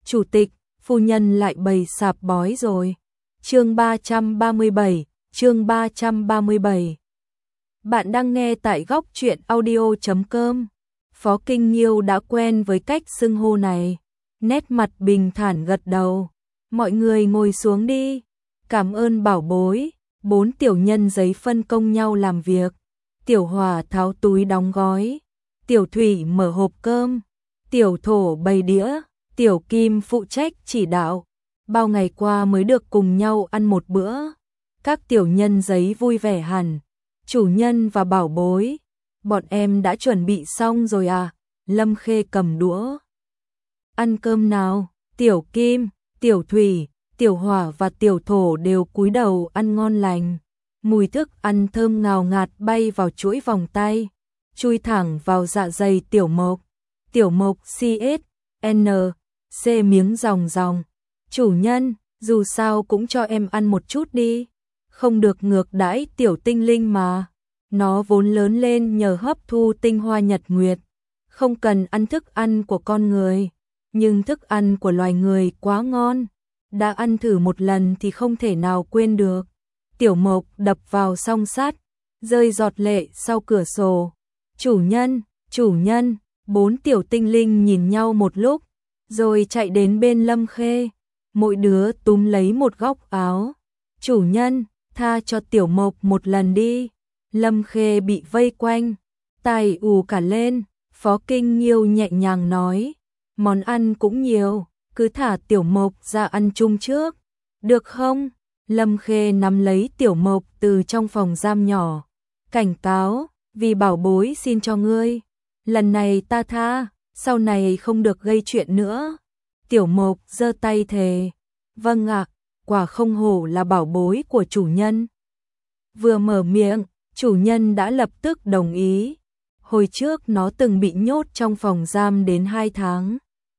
chủ tịch, phu nhân lại bày sạp bói rồi. Chương 337, chương 337. Bạn đang nghe tại góc truyện audio.com. Phó Kinh Nghiêu đã quen với cách xưng hô này, nét mặt bình thản gật đầu. Mọi người ngồi xuống đi. Cảm ơn bảo bối. 4 tiểu nhân giấy phân công nhau làm việc. Tiểu Hòa tháo túi đóng gói, Tiểu Thủy mở hộp cơm, Tiểu Thổ bày đĩa, Tiểu Kim phụ trách chỉ đạo. Bao ngày qua mới được cùng nhau ăn một bữa. Các tiểu nhân giấy vui vẻ hẳn. Chủ nhân và bảo bối, bọn em đã chuẩn bị xong rồi à? Lâm Khê cầm đũa. Ăn cơm nào? Tiểu Kim, Tiểu Thủy, Tiểu Hỏa và Tiểu Thổ đều cúi đầu ăn ngon lành. Mùi thức ăn thơm ngào ngạt bay vào chuỗi vòng tay, chui thẳng vào dạ dày Tiểu Mộc. Tiểu Mộc CSN miếng ròng ròng. Chủ nhân, dù sao cũng cho em ăn một chút đi. Không được ngược đãi tiểu tinh linh mà. Nó vốn lớn lên nhờ hấp thu tinh hoa nhật nguyệt, không cần ăn thức ăn của con người. Nhưng thức ăn của loài người quá ngon, đã ăn thử một lần thì không thể nào quên được. Tiểu Mộc đập vào song sắt, rơi giọt lệ sau cửa sổ. Chủ nhân, 4 tiểu tinh linh nhìn nhau một lúc, rồi chạy đến bên Lâm Khê. Mỗi đứa túm lấy một góc áo. Chủ nhân, tha cho Tiểu Mộc một lần đi. Lâm Khê bị vây quanh, tai ù cả lên. Phó Kinh Nghiêu nhẹ nhàng nói, món ăn cũng nhiều, cứ thả Tiểu Mộc ra ăn chung trước, được không? Lâm Khê nắm lấy Tiểu Mộc từ trong phòng giam nhỏ, cảnh cáo, vì bảo bối xin cho ngươi, lần này ta tha, sau này không được gây chuyện nữa. Tiểu Mộc giơ tay thề, vâng ạ, quả không hổ là bảo bối của chủ nhân. Vừa mở miệng, chủ nhân đã lập tức đồng ý. Hồi trước nó từng bị nhốt trong phòng giam đến 2 tháng.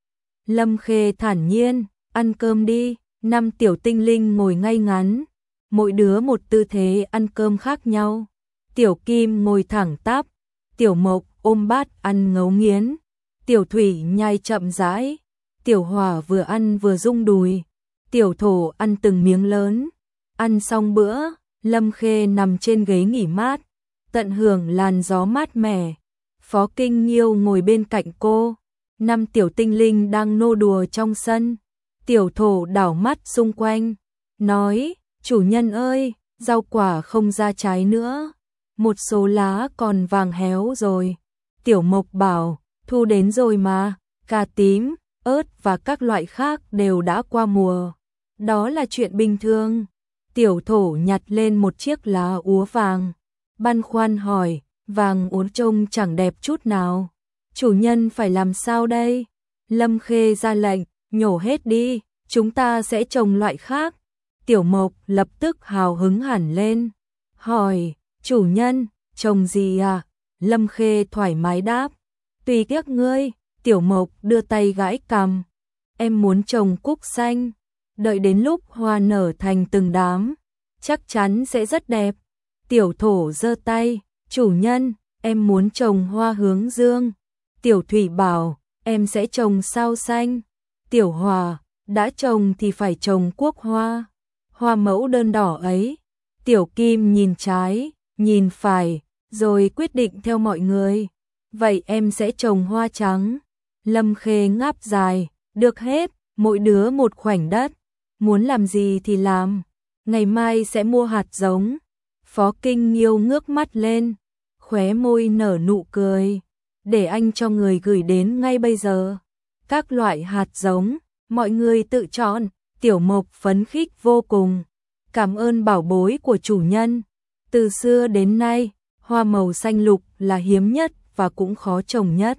Lâm Khê thản nhiên, ăn cơm đi. 5 tiểu tinh linh ngồi ngay ngắn, mỗi đứa một tư thế ăn cơm khác nhau. Tiểu Kim ngồi thẳng tắp, Tiểu Mộc ôm bát ăn ngấu nghiến, Tiểu Thủy nhai chậm rãi, Tiểu Hỏa vừa ăn vừa rung đùi, Tiểu Thổ ăn từng miếng lớn. Ăn xong bữa, Lâm Khê nằm trên ghế nghỉ mát, tận hưởng làn gió mát mẻ. Phó Kinh Nghiêu ngồi bên cạnh cô. 5 tiểu tinh linh đang nô đùa trong sân. Tiểu Thổ đảo mắt xung quanh, nói, chủ nhân ơi, rau quả không ra trái nữa, một số lá còn vàng héo rồi. Tiểu Mộc bảo, thu đến rồi mà, cà tím, ớt và các loại khác đều đã qua mùa. Đó là chuyện bình thường. Tiểu Thổ nhặt lên một chiếc lá úa vàng, băn khoăn hỏi, vàng úa trông chẳng đẹp chút nào. Chủ nhân phải làm sao đây? Lâm Khê ra lệnh, nhổ hết đi, chúng ta sẽ trồng loại khác. Tiểu Mộc lập tức hào hứng hẳn lên, hỏi, chủ nhân, trồng gì à? Lâm Khê thoải mái đáp, tùy các ngươi. Tiểu Mộc đưa tay gãi cằm, em muốn trồng cúc xanh, đợi đến lúc hoa nở thành từng đám, chắc chắn sẽ rất đẹp. Tiểu Thổ giơ tay, chủ nhân, em muốn trồng hoa hướng dương. Tiểu Thủy bảo, em sẽ trồng sao xanh. Tiểu Hòa, đã trồng thì phải trồng quốc hoa, hoa mẫu đơn đỏ ấy. Tiểu Kim nhìn trái, nhìn phải, rồi quyết định theo mọi người. Vậy em sẽ trồng hoa trắng. Lâm Khê ngáp dài, được hết, mỗi đứa một khoảnh đất, muốn làm gì thì làm, ngày mai sẽ mua hạt giống. Phó Kinh Nghiêu ngước mắt lên, khóe môi nở nụ cười, để anh cho người gửi đến ngay bây giờ. Các loại hạt giống, mọi người tự chọn. Tiểu Mộc phấn khích vô cùng, cảm ơn bảo bối của chủ nhân. Từ xưa đến nay, hoa màu xanh lục là hiếm nhất và cũng khó trồng nhất.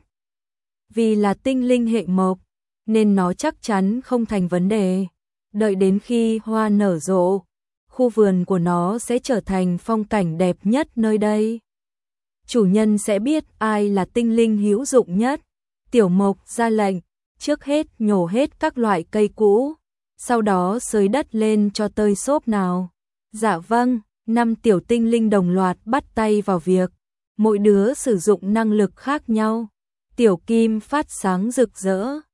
Vì là tinh linh hệ mộc, nên nó chắc chắn không thành vấn đề. Đợi đến khi hoa nở rộ, khu vườn của nó sẽ trở thành phong cảnh đẹp nhất nơi đây. Chủ nhân sẽ biết ai là tinh linh hữu dụng nhất. Tiểu Mộc ra lệnh, trước hết nhổ hết các loại cây cũ, sau đó xới đất lên cho tơi xốp nào. Dạ vâng. 5 tiểu tinh linh đồng loạt bắt tay vào việc, mỗi đứa sử dụng năng lực khác nhau. Tiểu Kim phát sáng rực rỡ,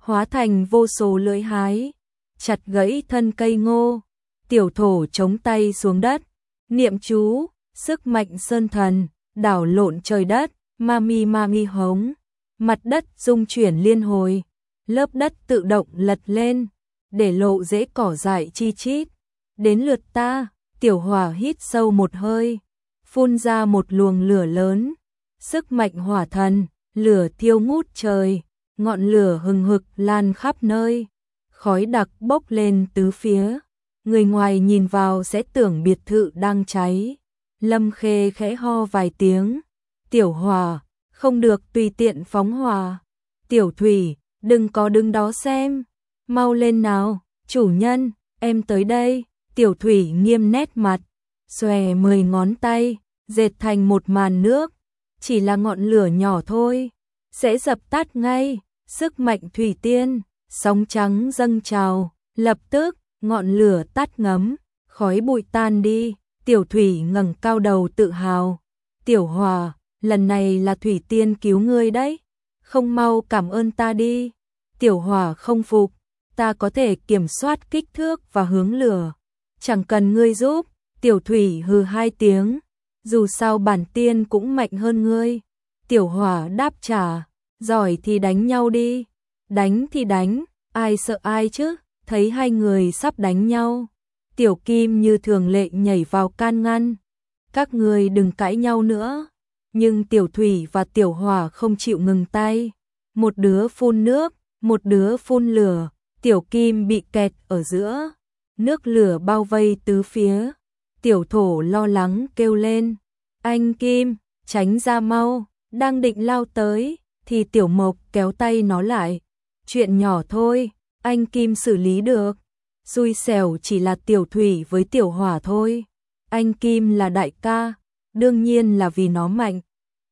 hóa thành vô số lưỡi hái, chặt gãy thân cây ngô. Tiểu thổ chống tay xuống đất, niệm chú, sức mạnh sơn thần, đảo lộn trời đất, ma mi hống. Mặt đất rung chuyển liên hồi, lớp đất tự động lật lên, để lộ rễ cỏ dại chi chít. Đến lượt ta, Tiểu Hỏa hít sâu một hơi, phun ra một luồng lửa lớn, sức mạnh hỏa thần, lửa thiêu ngút trời, ngọn lửa hừng hực lan khắp nơi, khói đặc bốc lên tứ phía. Người ngoài nhìn vào sẽ tưởng biệt thự đang cháy. Lâm Khê khẽ ho vài tiếng. Tiểu Hỏa, không được tùy tiện phóng hỏa. Tiểu Thủy, đừng có đứng đó xem. Mau lên nào, chủ nhân, em tới đây. Tiểu Thủy nghiêm nét mặt, xòe 10 ngón tay, dệt thành một màn nước. Chỉ là ngọn lửa nhỏ thôi, sẽ dập tắt ngay. Sức mạnh thủy tiên, sóng trắng dâng trào, lập tức ngọn lửa tắt ngấm, khói bụi tan đi. Tiểu Thủy ngẩng cao đầu tự hào. Tiểu Hỏa, lần này là Thủy Tiên cứu ngươi đấy, không mau cảm ơn ta đi. Tiểu Hỏa không phục, ta có thể kiểm soát kích thước và hướng lửa, chẳng cần ngươi giúp. Tiểu Thủy hừ 2 tiếng, dù sao bản tiên cũng mạnh hơn ngươi. Tiểu Hỏa đáp trả, giỏi thì đánh nhau đi. Đánh thì đánh, ai sợ ai chứ. Thấy hai người sắp đánh nhau, Tiểu Kim như thường lệ nhảy vào can ngăn. Các người đừng cãi nhau nữa. Nhưng Tiểu Thủy và Tiểu Hỏa không chịu ngừng tay. Một đứa phun nước, một đứa phun lửa. Tiểu Kim bị kẹt ở giữa, nước lửa bao vây tứ phía. Tiểu Thổ lo lắng kêu lên, anh Kim, tránh ra mau. Đang định lao tới, thì Tiểu Mộc kéo tay nó lại. Chuyện nhỏ thôi, anh Kim xử lý được. Xui xẻo chỉ là Tiểu Thủy với Tiểu Hỏa thôi. Anh Kim là đại ca, đương nhiên là vì nó mạnh.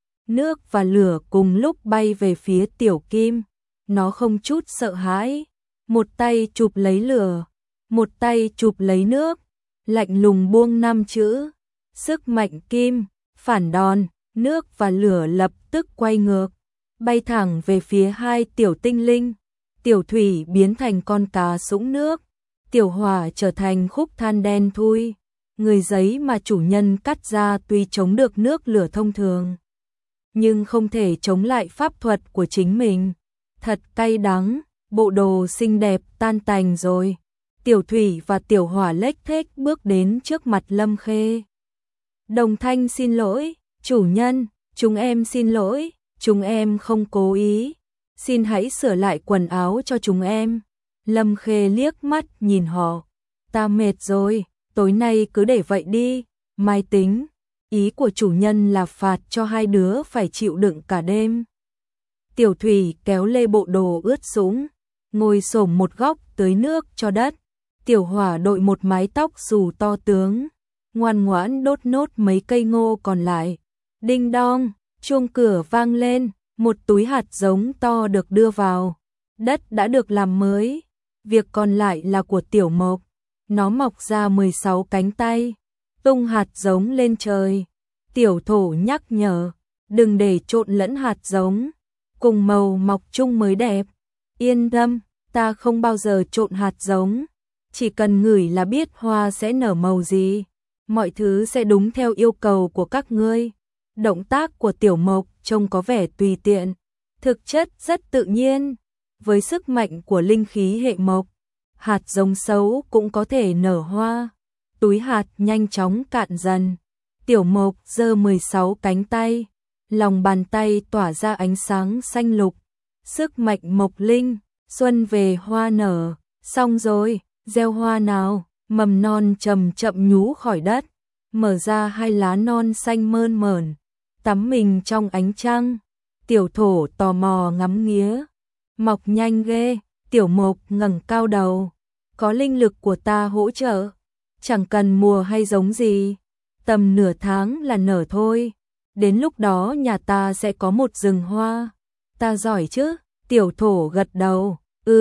Nước và lửa cùng lúc bay về phía Tiểu Kim. Nó không chút sợ hãi. Một tay chụp lấy lửa, một tay chụp lấy nước. Lạnh lùng buông 5 chữ. Sức mạnh kim, phản đòn, nước và lửa lập tức quay ngược, bay thẳng về phía hai tiểu tinh linh. Tiểu Thủy biến thành con cá sũng nước, Tiểu Hỏa trở thành khúc than đen thui. Người giấy mà chủ nhân cắt ra tuy chống được nước lửa thông thường, nhưng không thể chống lại pháp thuật của chính mình. Thật cay đắng, bộ đồ xinh đẹp tan tành rồi. Tiểu Thủy và Tiểu Hỏa lếch thếch bước đến trước mặt Lâm Khê. Đồng thanh xin lỗi, chủ nhân, chúng em xin lỗi, chúng em không cố ý. Xin hãy sửa lại quần áo cho chúng em. Lâm Khê liếc mắt nhìn họ. Ta mệt rồi, tối nay cứ để vậy đi, mai tính. Ý của chủ nhân là phạt cho hai đứa phải chịu đựng cả đêm. Tiểu Thủy kéo lê bộ đồ ướt sũng, ngồi xổm một góc tưới nước cho đất. Tiểu Hỏa đội một mái tóc xù to tướng, ngoan ngoãn đốt nốt mấy cây ngô còn lại. Đinh đong, chuông cửa vang lên, một túi hạt giống to được đưa vào. Đất đã được làm mới, việc còn lại là của Tiểu Mộc. Nó mọc ra 16 cánh tay, tung hạt giống lên trời. Tiểu Thổ nhắc nhở, đừng để trộn lẫn hạt giống, cùng màu mọc chung mới đẹp. Yên tâm, ta không bao giờ trộn hạt giống, chỉ cần ngửi là biết hoa sẽ nở màu gì. Mọi thứ sẽ đúng theo yêu cầu của các ngươi. Động tác của Tiểu Mộc trông có vẻ tùy tiện, thực chất rất tự nhiên. Với sức mạnh của linh khí hệ mộc, hạt giống xấu cũng có thể nở hoa. Túi hạt nhanh chóng cạn dần. Tiểu Mộc giơ 16 cánh tay, lòng bàn tay tỏa ra ánh sáng xanh lục. Sức mạnh mộc linh, xuân về hoa nở. Xong rồi, gieo hoa nào. Mầm non chậm chậm nhú khỏi đất, mở ra hai lá non xanh mơn mởn, tắm mình trong ánh trăng. Tiểu Thổ tò mò ngắm nghía, mọc nhanh ghê. Tiểu Mộc ngẩng cao đầu, có linh lực của ta hỗ trợ, chẳng cần mùa hay giống gì, tầm nửa tháng là nở thôi. Đến lúc đó nhà ta sẽ có một rừng hoa. Ta giỏi chứ? Tiểu Thổ gật đầu,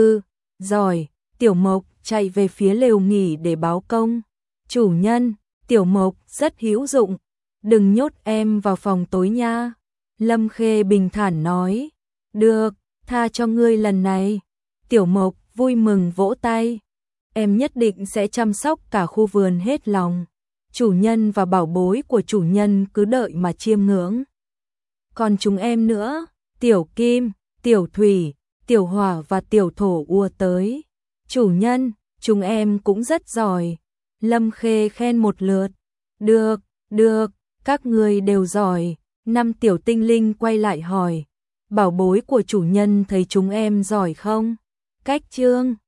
giỏi. Tiểu Mộc chạy về phía lều nghỉ để báo công. Chủ nhân, Tiểu Mộc rất hữu dụng, đừng nhốt em vào phòng tối nha. Lâm Khê bình thản nói, được, tha cho ngươi lần này. Tiểu Mộc vui mừng vỗ tay. Em nhất định sẽ chăm sóc cả khu vườn hết lòng. Chủ nhân và bảo bối của chủ nhân cứ đợi mà chiêm ngưỡng. Còn chúng em nữa, Tiểu Kim, Tiểu Thủy, Tiểu Hỏa và Tiểu Thổ ùa tới. Chủ nhân, chúng em cũng rất giỏi. Lâm Khê khen một lượt. Được, được, các người đều giỏi. 5 tiểu tinh linh quay lại hỏi. Bảo bối của chủ nhân thấy chúng em giỏi không? Cách chương